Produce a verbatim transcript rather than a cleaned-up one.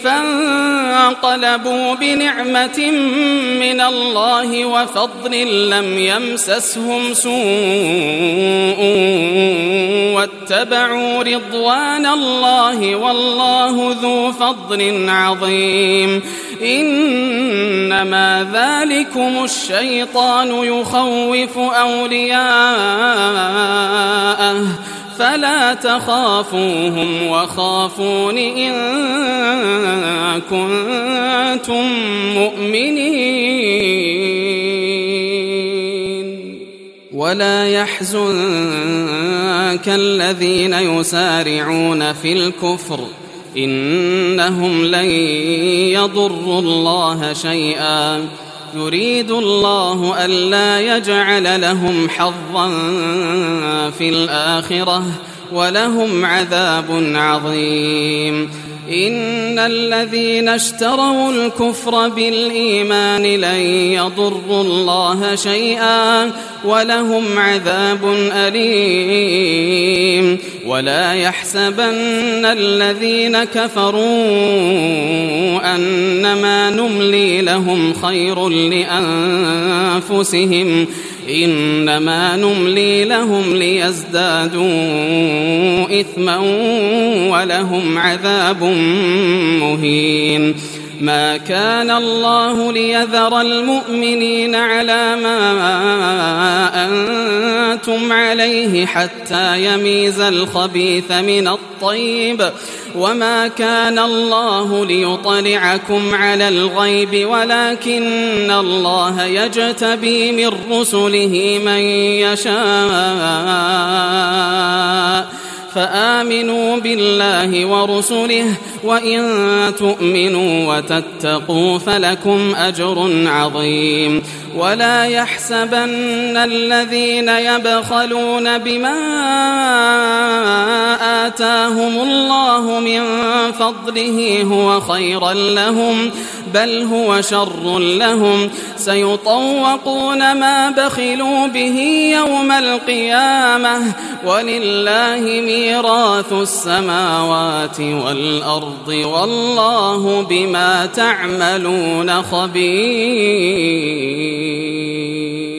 فانقلبوا بنعمة من الله وفضل لم يمسسهم سوء واتبعوا رضوان الله والله ذو فضل عظيم. إنما ذلكم الشيطان يخوف أولياءه فلا تخافوهم وخافون إن كنتم مؤمنين. ولا يحزنك الذين يسارعون في الكفر إنهم لن يضروا الله شيئا يريد الله ألا يجعل لهم حظا في الآخرة ولهم عذاب عظيم. إن الذين اشتروا الكفر بالإيمان لن يضروا الله شيئا ولهم عذاب أليم. ولا يحسبن الذين كفروا أنما نملي لهم خير لأنفسهم إنما نملي لهم ليزدادوا إثما ولهم عذاب مهين. ما كان الله ليذر المؤمنين على ما أنتم عليه حتى يميز الخبيث من الطيب وما كان الله ليطلعكم على الغيب ولكن الله يجتبي من رسله من يشاء فآمنوا بالله ورسله وإن تؤمنوا وتتقوا فلكم أجر عظيم. ولا يحسبن الذين يبخلون بما آتاهم الله من فضله هو خيرا لهم بل هو شر لهم سيطوقون ما بخلوا به يوم القيامة ولله ميراث السماوات والأرض والله بما تعملون خبير.